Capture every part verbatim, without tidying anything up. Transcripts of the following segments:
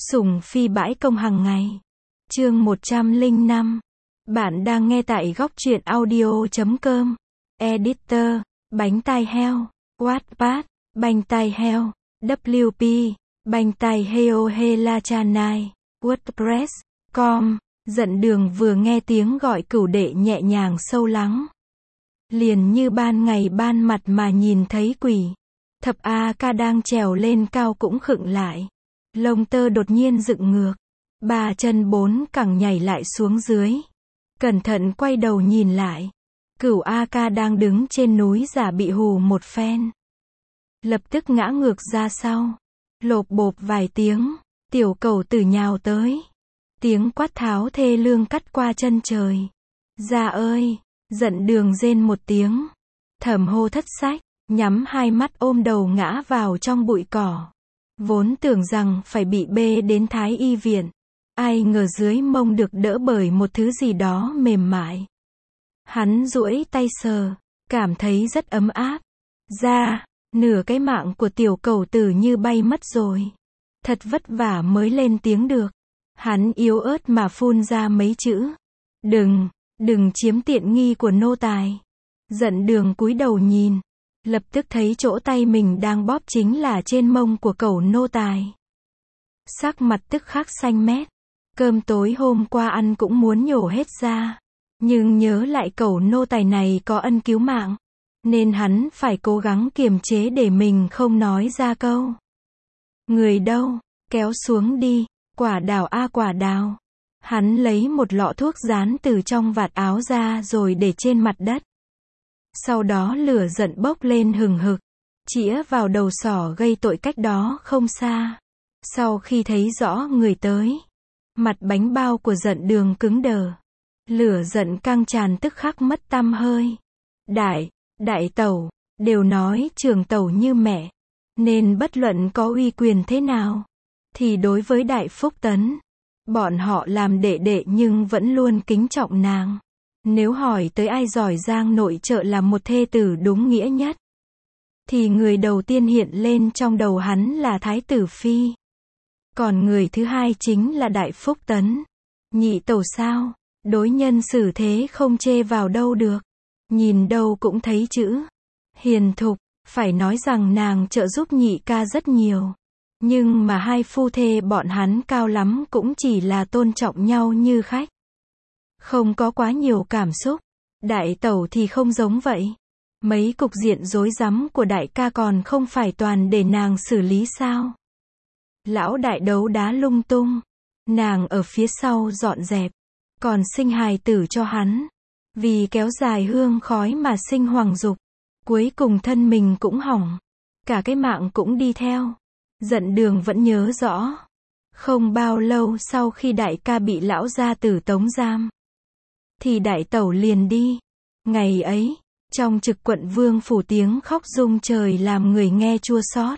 Sủng phi bãi công hàng ngày. Chương một trăm lẻ năm. Bạn đang nghe tại góc truyện audio chấm com. Editor, bánh tai heo, Wattpad, bánh tai heo, vê kép, bánh tai heo Hela Chanai, WordPress, com. Giận Đường vừa nghe tiếng gọi cửu đệ nhẹ nhàng sâu lắng. Liền như ban ngày ban mặt mà nhìn thấy quỷ. Thập A Ca đang trèo lên cao cũng khựng lại. Lông tơ đột nhiên dựng ngược. Ba chân bốn cẳng nhảy lại xuống dưới. Cẩn thận quay đầu nhìn lại. Cửu A Ca đang đứng trên núi giả bị hù một phen. Lập tức ngã ngược ra sau. Lộp bộp vài tiếng, tiểu cẩu tử nhào tới. Tiếng quát tháo thê lương cắt qua chân trời. Ra ơi! Giận Đường rên một tiếng. Thầm hô thất sách, nhắm hai mắt ôm đầu ngã vào trong bụi cỏ. Vốn tưởng rằng phải bị bê đến Thái Y viện. Ai ngờ dưới mông được đỡ bởi một thứ gì đó mềm mại. Hắn duỗi tay sờ, cảm thấy rất ấm áp. Ra, nửa cái mạng của tiểu cẩu tử như bay mất rồi. Thật vất vả mới lên tiếng được. Hắn yếu ớt mà phun ra mấy chữ. Đừng, đừng chiếm tiện nghi của nô tài. Giận Đường cúi đầu nhìn. Lập tức thấy chỗ tay mình đang bóp chính là trên mông của cẩu nô tài. Sắc mặt tức khắc xanh mét. Cơm tối hôm qua ăn cũng muốn nhổ hết ra. Nhưng nhớ lại cẩu nô tài này có ân cứu mạng. Nên hắn phải cố gắng kiềm chế để mình không nói ra câu. Người đâu, kéo xuống đi, quả đào a quả đào. Hắn lấy một lọ thuốc rán từ trong vạt áo ra rồi để trên mặt đất. Sau đó lửa giận bốc lên hừng hực, chĩa vào đầu sỏ gây tội cách đó không xa. Sau khi thấy rõ người tới, mặt bánh bao của Giận Đường cứng đờ. Lửa giận căng tràn tức khắc mất tăm hơi. Đại, đại tẩu, đều nói trường tẩu như mẹ. Nên bất luận có uy quyền thế nào, thì đối với Đại Phúc Tấn, bọn họ làm đệ đệ nhưng vẫn luôn kính trọng nàng. Nếu hỏi tới ai giỏi giang nội trợ là một thê tử đúng nghĩa nhất, thì người đầu tiên hiện lên trong đầu hắn là Thái tử Phi. Còn người thứ hai chính là Đại Phúc Tấn. Nhị tẩu sao, đối nhân xử thế không chê vào đâu được. Nhìn đâu cũng thấy chữ hiền thục, phải nói rằng nàng trợ giúp nhị ca rất nhiều. Nhưng mà hai phu thê bọn hắn cao lắm cũng chỉ là tôn trọng nhau như khách. Không có quá nhiều cảm xúc. Đại tẩu thì không giống vậy. Mấy cục diện rối rắm của đại ca còn không phải toàn để nàng xử lý sao? Lão đại đấu đá lung tung. Nàng ở phía sau dọn dẹp. Còn sinh hài tử cho hắn. Vì kéo dài hương khói mà sinh hoàng dục. Cuối cùng thân mình cũng hỏng. Cả cái mạng cũng đi theo. Giận Đường vẫn nhớ rõ. Không bao lâu sau khi đại ca bị lão gia tử tống giam, thì đại tẩu liền đi. Ngày ấy, trong Trực Quận Vương phủ tiếng khóc rung trời làm người nghe chua xót.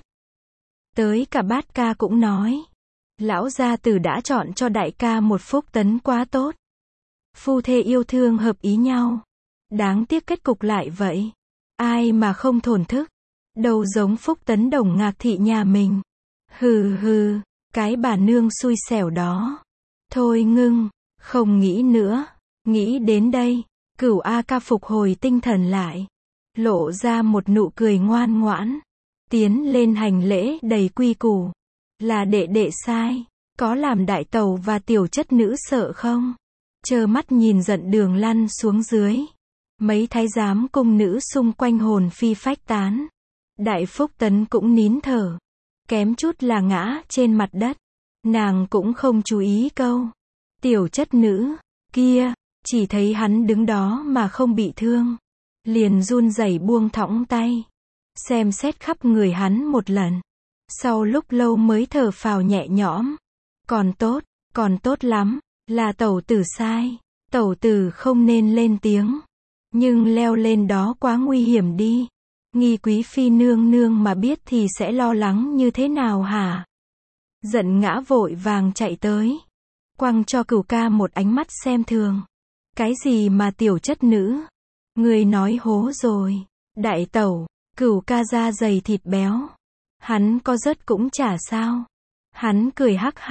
Tới cả Bát Ca cũng nói. Lão gia tử đã chọn cho đại ca một Phúc Tấn quá tốt. Phu thê yêu thương hợp ý nhau. Đáng tiếc kết cục lại vậy. Ai mà không thổn thức. Đâu giống Phúc Tấn Đồng Ngạc Thị nhà mình. Hừ hừ, cái bà nương xui xẻo đó. Thôi ngưng, không nghĩ nữa. Nghĩ đến đây, Cửu A Ca phục hồi tinh thần lại. Lộ ra một nụ cười ngoan ngoãn. Tiến lên hành lễ đầy quy củ. Là đệ đệ sai. Có làm đại tẩu và tiểu chất nữ sợ không? Trơ mắt nhìn Giận Đường lăn xuống dưới. Mấy thái giám cung nữ xung quanh hồn phi phách tán. Đại Phúc Tấn cũng nín thở. Kém chút là ngã trên mặt đất. Nàng cũng không chú ý câu. Tiểu chất nữ, kia, chỉ thấy hắn đứng đó mà không bị thương. Liền run rẩy buông thõng tay. Xem xét khắp người hắn một lần. Sau lúc lâu mới thở phào nhẹ nhõm. Còn tốt, còn tốt lắm, là tẩu tử sai. Tẩu tử không nên lên tiếng. Nhưng leo lên đó quá nguy hiểm đi. Nghi quý phi nương nương mà biết thì sẽ lo lắng như thế nào hả? Giận ngã vội vàng chạy tới. Quăng cho Cửu Ca một ánh mắt xem thường. Cái gì mà tiểu chất nữ? Người nói hố rồi. Đại tẩu, Cửu Ca da dày thịt béo. Hắn có rớt cũng chả sao. Hắn cười hắc hắc.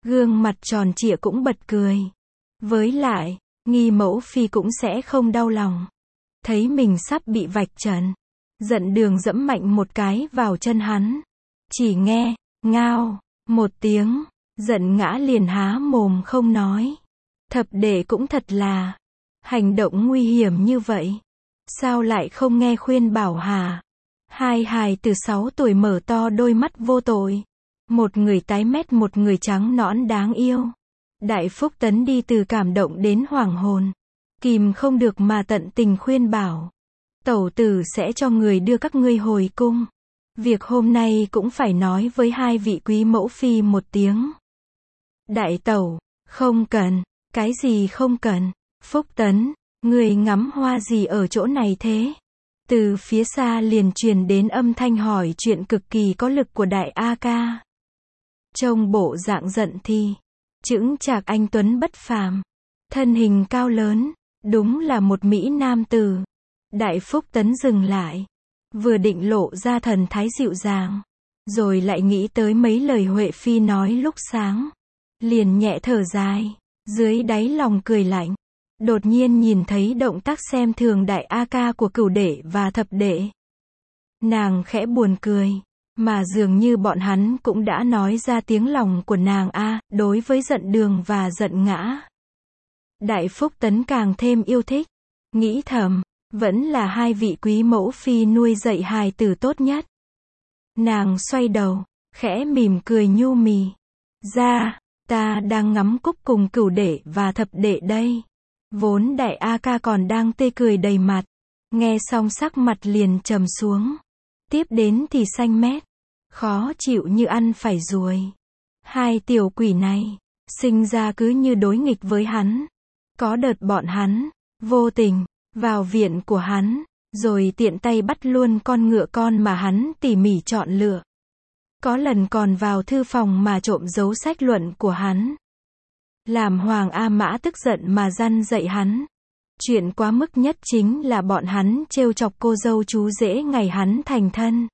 Gương mặt tròn trịa cũng bật cười. Với lại, Nghi mẫu phi cũng sẽ không đau lòng. Thấy mình sắp bị vạch trần. Giận Đường dẫm mạnh một cái vào chân hắn. Chỉ nghe, ngao, một tiếng, Giận Ngã liền há mồm không nói. Thập đệ cũng thật là, hành động nguy hiểm như vậy. Sao lại không nghe khuyên bảo hả? Hai hài từ sáu tuổi mở to đôi mắt vô tội. Một người tái mét một người trắng nõn đáng yêu. Đại Phúc Tấn đi từ cảm động đến hoảng hồn. Kìm không được mà tận tình khuyên bảo. Tẩu tử sẽ cho người đưa các ngươi hồi cung. Việc hôm nay cũng phải nói với hai vị quý mẫu phi một tiếng. Đại tẩu, không cần, cái gì không cần. Phúc Tấn, người ngắm hoa gì ở chỗ này thế? Từ phía xa liền truyền đến âm thanh hỏi chuyện cực kỳ có lực của đại A ca. Trông bộ dạng giận thì, chững chạc anh tuấn bất phàm, thân hình cao lớn, đúng là một mỹ nam tử. Đại Phúc Tấn dừng lại, vừa định lộ ra thần thái dịu dàng, rồi lại nghĩ tới mấy lời Huệ Phi nói lúc sáng, liền nhẹ thở dài, dưới đáy lòng cười lạnh. Đột nhiên nhìn thấy động tác xem thường đại A ca của cửu đệ và thập đệ. Nàng khẽ buồn cười, mà dường như bọn hắn cũng đã nói ra tiếng lòng của nàng a, đối với Giận Đường và Giận Ngã. Đại Phúc Tấn càng thêm yêu thích, nghĩ thầm, vẫn là hai vị quý mẫu phi nuôi dạy hài tử tốt nhất. Nàng xoay đầu, khẽ mỉm cười nhu mì. Ra, ta đang ngắm cúc cùng cửu đệ và thập đệ đây. Vốn đại A ca còn đang tươi cười đầy mặt, nghe xong sắc mặt liền trầm xuống. Tiếp đến thì xanh mét, khó chịu như ăn phải ruồi. Hai tiểu quỷ này, sinh ra cứ như đối nghịch với hắn. Có đợt bọn hắn, vô tình, vào viện của hắn, rồi tiện tay bắt luôn con ngựa con mà hắn tỉ mỉ chọn lựa. Có lần còn vào thư phòng mà trộm dấu sách luận của hắn. Làm Hoàng A Mã tức giận mà răn dạy hắn. Chuyện quá mức nhất chính là bọn hắn trêu chọc cô dâu chú rể ngày hắn thành thân.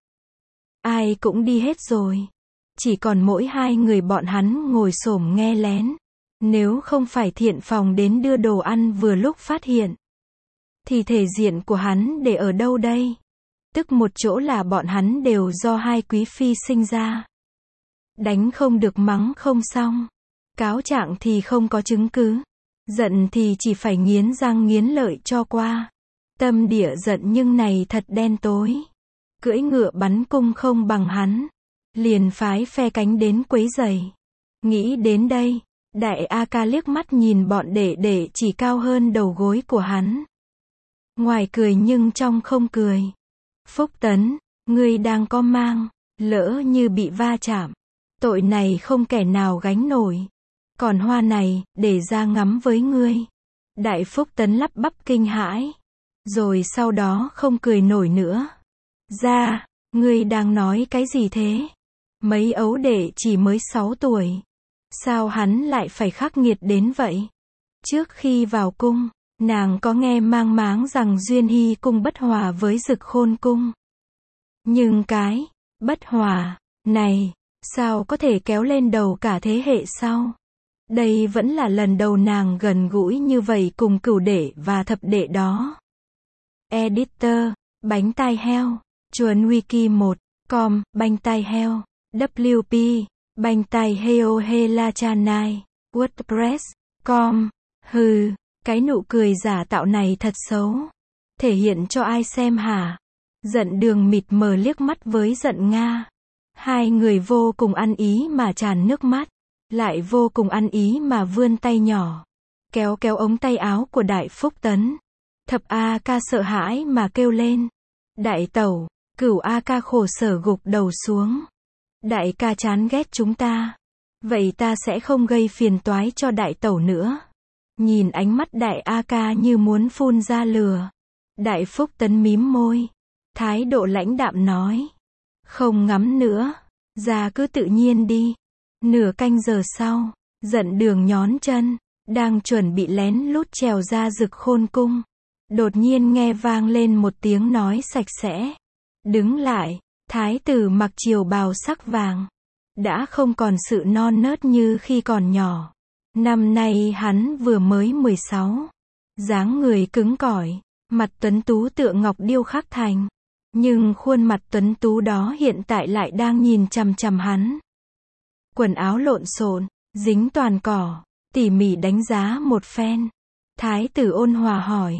Ai cũng đi hết rồi. Chỉ còn mỗi hai người bọn hắn ngồi xổm nghe lén. Nếu không phải thiện phòng đến đưa đồ ăn vừa lúc phát hiện, thì thể diện của hắn để ở đâu đây? Tức một chỗ là bọn hắn đều do hai quý phi sinh ra. Đánh không được mắng không xong. Cáo trạng thì không có chứng cứ. Giận thì chỉ phải nghiến răng nghiến lợi cho qua. Tâm địa giận nhưng này thật đen tối. Cưỡi ngựa bắn cung không bằng hắn. Liền phái phe cánh đến quấy giày. Nghĩ đến đây, đại A ca liếc mắt nhìn bọn đệ đệ chỉ cao hơn đầu gối của hắn. Ngoài cười nhưng trong không cười. Phúc Tấn, ngươi đang có mang, lỡ như bị va chạm. Tội này không kẻ nào gánh nổi. Còn hoa này, để ra ngắm với ngươi. Đại Phúc Tấn lắp bắp kinh hãi. Rồi sau đó không cười nổi nữa. Ra, ngươi đang nói cái gì thế? Mấy ấu đệ chỉ mới sáu tuổi. Sao hắn lại phải khắc nghiệt đến vậy? Trước khi vào cung, nàng có nghe mang máng rằng duyên hy cung bất hòa với Dực Khôn cung. Nhưng cái, bất hòa, này, sao có thể kéo lên đầu cả thế hệ sau? Đây vẫn là lần đầu nàng gần gũi như vậy cùng cửu đệ và thập đệ đó. Editor, bánh tai heo, chuồn wiki một, com, bánh tai heo, vê kép, bánh tai heo hela chanai, wordpress, com, hừ, cái nụ cười giả tạo này thật xấu. Thể hiện cho ai xem hả? Giận Đường mịt mờ liếc mắt với Giận Nga. Hai người vô cùng ăn ý mà tràn nước mắt. Lại vô cùng ăn ý mà vươn tay nhỏ. Kéo kéo ống tay áo của Đại Phúc Tấn. Thập A ca sợ hãi mà kêu lên. Đại tẩu, cửu A ca khổ sở gục đầu xuống. Đại ca chán ghét chúng ta. Vậy ta sẽ không gây phiền toái cho đại tẩu nữa. Nhìn ánh mắt đại A ca như muốn phun ra lửa. Đại Phúc Tấn mím môi. Thái độ lãnh đạm nói. Không ngắm nữa. Ra cứ tự nhiên đi. Nửa canh giờ sau, Giận Đường nhón chân, đang chuẩn bị lén lút trèo ra Dực Khôn cung. Đột nhiên nghe vang lên một tiếng nói sạch sẽ. Đứng lại, thái tử mặc triều bào sắc vàng. đã không còn sự non nớt như khi còn nhỏ. Năm nay hắn vừa mới mười sáu. Dáng người cứng cỏi, mặt tuấn tú tựa ngọc điêu khắc thành. Nhưng khuôn mặt tuấn tú đó hiện tại lại đang nhìn chằm chằm hắn. Quần áo lộn xộn, dính toàn cỏ, tỉ mỉ đánh giá một phen. Thái tử ôn hòa hỏi.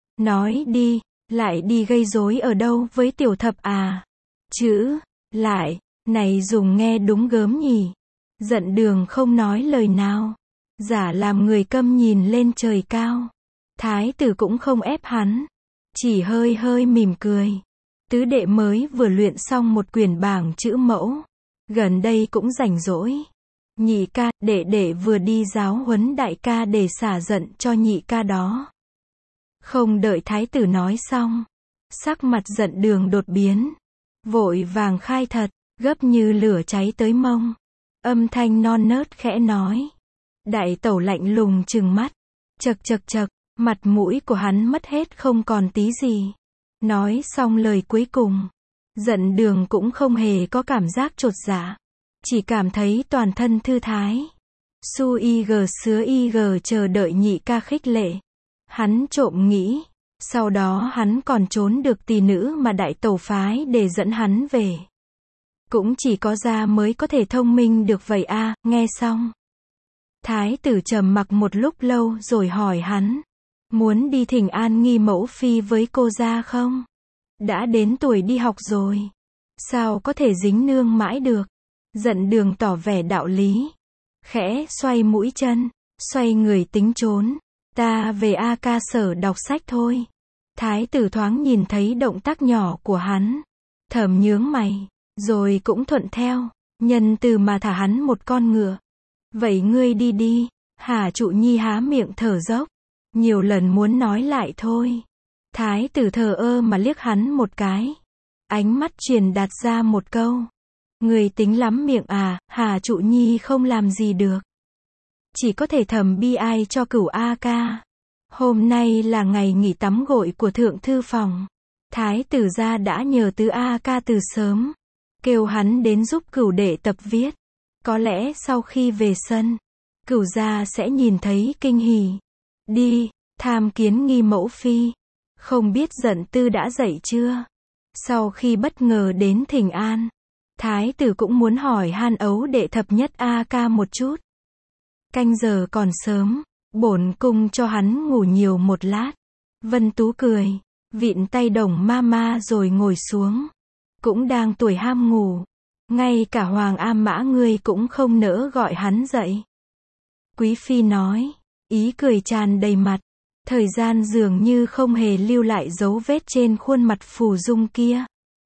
Nói đi, lại đi gây rối ở đâu với tiểu thập à? Chữ, lại, này dùng nghe đúng gớm nhỉ. Giận Đường không nói lời nào. Giả làm người câm nhìn lên trời cao. Thái tử cũng không ép hắn. Chỉ hơi hơi mỉm cười. Tứ đệ mới vừa luyện xong một quyển bảng chữ mẫu. Gần đây cũng rảnh rỗi. Nhị ca, đệ đệ vừa đi giáo huấn đại ca để xả giận cho nhị ca đó. Không đợi thái tử nói xong. Sắc mặt Giận Đường đột biến. Vội vàng khai thật, gấp như lửa cháy tới mông. Âm thanh non nớt khẽ nói. Đại tẩu lạnh lùng trừng mắt. Chật chật chật, mặt mũi của hắn mất hết không còn tí gì. Nói xong lời cuối cùng. Giận Đường cũng không hề có cảm giác chột dạ. Chỉ cảm thấy toàn thân thư thái. Su y gờ sứa y gờ chờ đợi nhị ca khích lệ. Hắn trộm nghĩ. Sau đó hắn còn trốn được tỷ nữ mà đại tẩu phái để dẫn hắn về. Cũng chỉ có gia mới có thể thông minh được vậy a. Nghe xong. Thái tử trầm mặc một lúc lâu rồi hỏi hắn. Muốn đi thỉnh an nghi mẫu phi với cô gia không? Đã đến tuổi đi học rồi. Sao có thể dính nương mãi được? Giận Đường tỏ vẻ đạo lý. Khẽ xoay mũi chân. Xoay người tính trốn. Ta về A ca sở đọc sách thôi. Thái tử thoáng nhìn thấy động tác nhỏ của hắn. Thầm nhướng mày. Rồi cũng thuận theo. Nhân từ mà thả hắn một con ngựa. Vậy ngươi đi đi. Hà Trụ Nhi há miệng thở dốc. Nhiều lần muốn nói lại thôi. Thái tử thờ ơ mà liếc hắn một cái. Ánh mắt truyền đạt ra một câu. Người tính lắm miệng à, Hà Trụ Nhi không làm gì được. Chỉ có thể thầm bi ai cho cửu A ca. Hôm nay là ngày nghỉ tắm gội của thượng thư phòng. Thái tử gia đã nhờ tứ A ca từ sớm. Kêu hắn đến giúp cửu đệ tập viết. Có lẽ sau khi về sân, cửu gia sẽ nhìn thấy kinh hỉ. Đi, tham kiến nghi mẫu phi. Không biết Giận Tư đã dậy chưa? Sau khi bất ngờ đến thỉnh an, thái tử cũng muốn hỏi han ấu đệ thập nhất A ca một chút. Canh giờ còn sớm, bổn cung cho hắn ngủ nhiều một lát. Vân Tú cười, vịn tay Đồng ma ma rồi ngồi xuống. Cũng đang tuổi ham ngủ. Ngay cả Hoàng A Mã ngươi cũng không nỡ gọi hắn dậy. Quý phi nói, ý cười tràn đầy mặt. Thời gian dường như không hề lưu lại dấu vết trên khuôn mặt phù dung kia.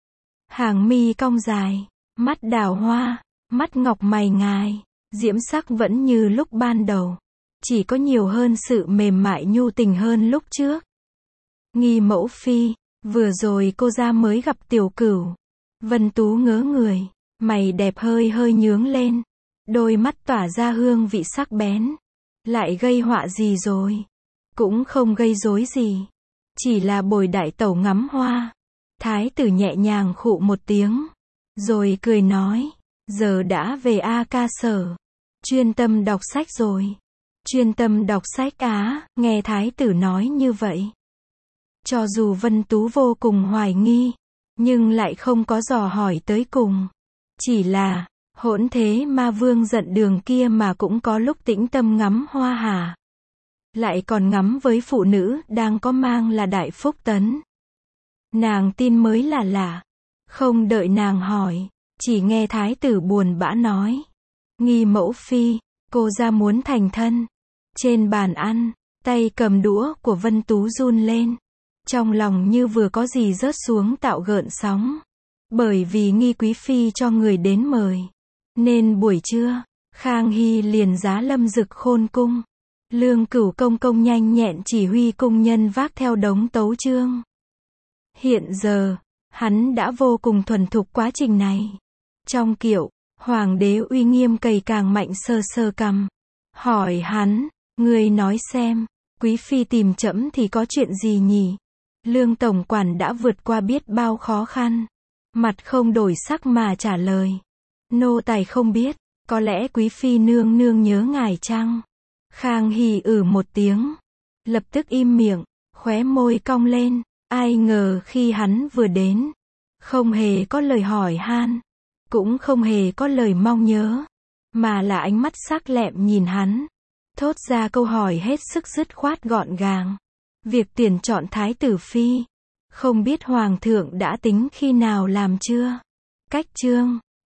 Hàng mi cong dài, mắt đào hoa, mắt ngọc mày ngài, diễm sắc vẫn như lúc ban đầu. Chỉ có nhiều hơn sự mềm mại nhu tình hơn lúc trước. Nghi mẫu phi, vừa rồi cô ra mới gặp tiểu cửu. Vân Tú ngớ người, mày đẹp hơi hơi nhướng lên. Đôi mắt tỏa ra hương vị sắc bén. Lại gây họa gì rồi? Cũng không gây rối gì. Chỉ là bồi đại tẩu ngắm hoa. Thái tử nhẹ nhàng khụ một tiếng. Rồi cười nói. Giờ đã về A ca sở. Chuyên tâm đọc sách rồi. Chuyên tâm đọc sách á, nghe thái tử nói như vậy. Cho dù Vân Tú vô cùng hoài nghi. Nhưng lại không có dò hỏi tới cùng. Chỉ là, hỗn thế ma vương Giận Đường kia mà cũng có lúc tĩnh tâm ngắm hoa hả? Lại còn ngắm với phụ nữ đang có mang là Đại Phúc Tấn. Nàng tin mới là lạ. Không đợi nàng hỏi, chỉ nghe thái tử buồn bã nói. Nghi mẫu phi, cô ra muốn thành thân. Trên bàn ăn, tay cầm đũa của Vân Tú run lên. Trong lòng như vừa có gì rớt xuống tạo gợn sóng. Bởi vì Nghi quý phi cho người đến mời. Nên buổi trưa, Khang Hy liền giá Lâm Dực khôn cung. Lương Cửu công công nhanh nhẹn chỉ huy cung nhân vác theo đống tấu chương. Hiện giờ, hắn đã vô cùng thuần thục quá trình này. Trong kiệu, hoàng đế uy nghiêm cầy càng mạnh sơ sơ cằm. Hỏi hắn, ngươi nói xem, quý phi tìm trẫm thì có chuyện gì nhỉ? Lương tổng quản đã vượt qua biết bao khó khăn. Mặt không đổi sắc mà trả lời. Nô tài không biết, có lẽ quý phi nương nương nhớ ngài chăng? Khang Hy ử một tiếng, lập tức im miệng, khóe môi cong lên, ai ngờ khi hắn vừa đến, không hề có lời hỏi han, cũng không hề có lời mong nhớ, mà là ánh mắt sắc lẹm nhìn hắn, thốt ra câu hỏi hết sức dứt khoát gọn gàng. Việc tuyển chọn thái tử phi, không biết hoàng thượng đã tính khi nào làm chưa? Cách chương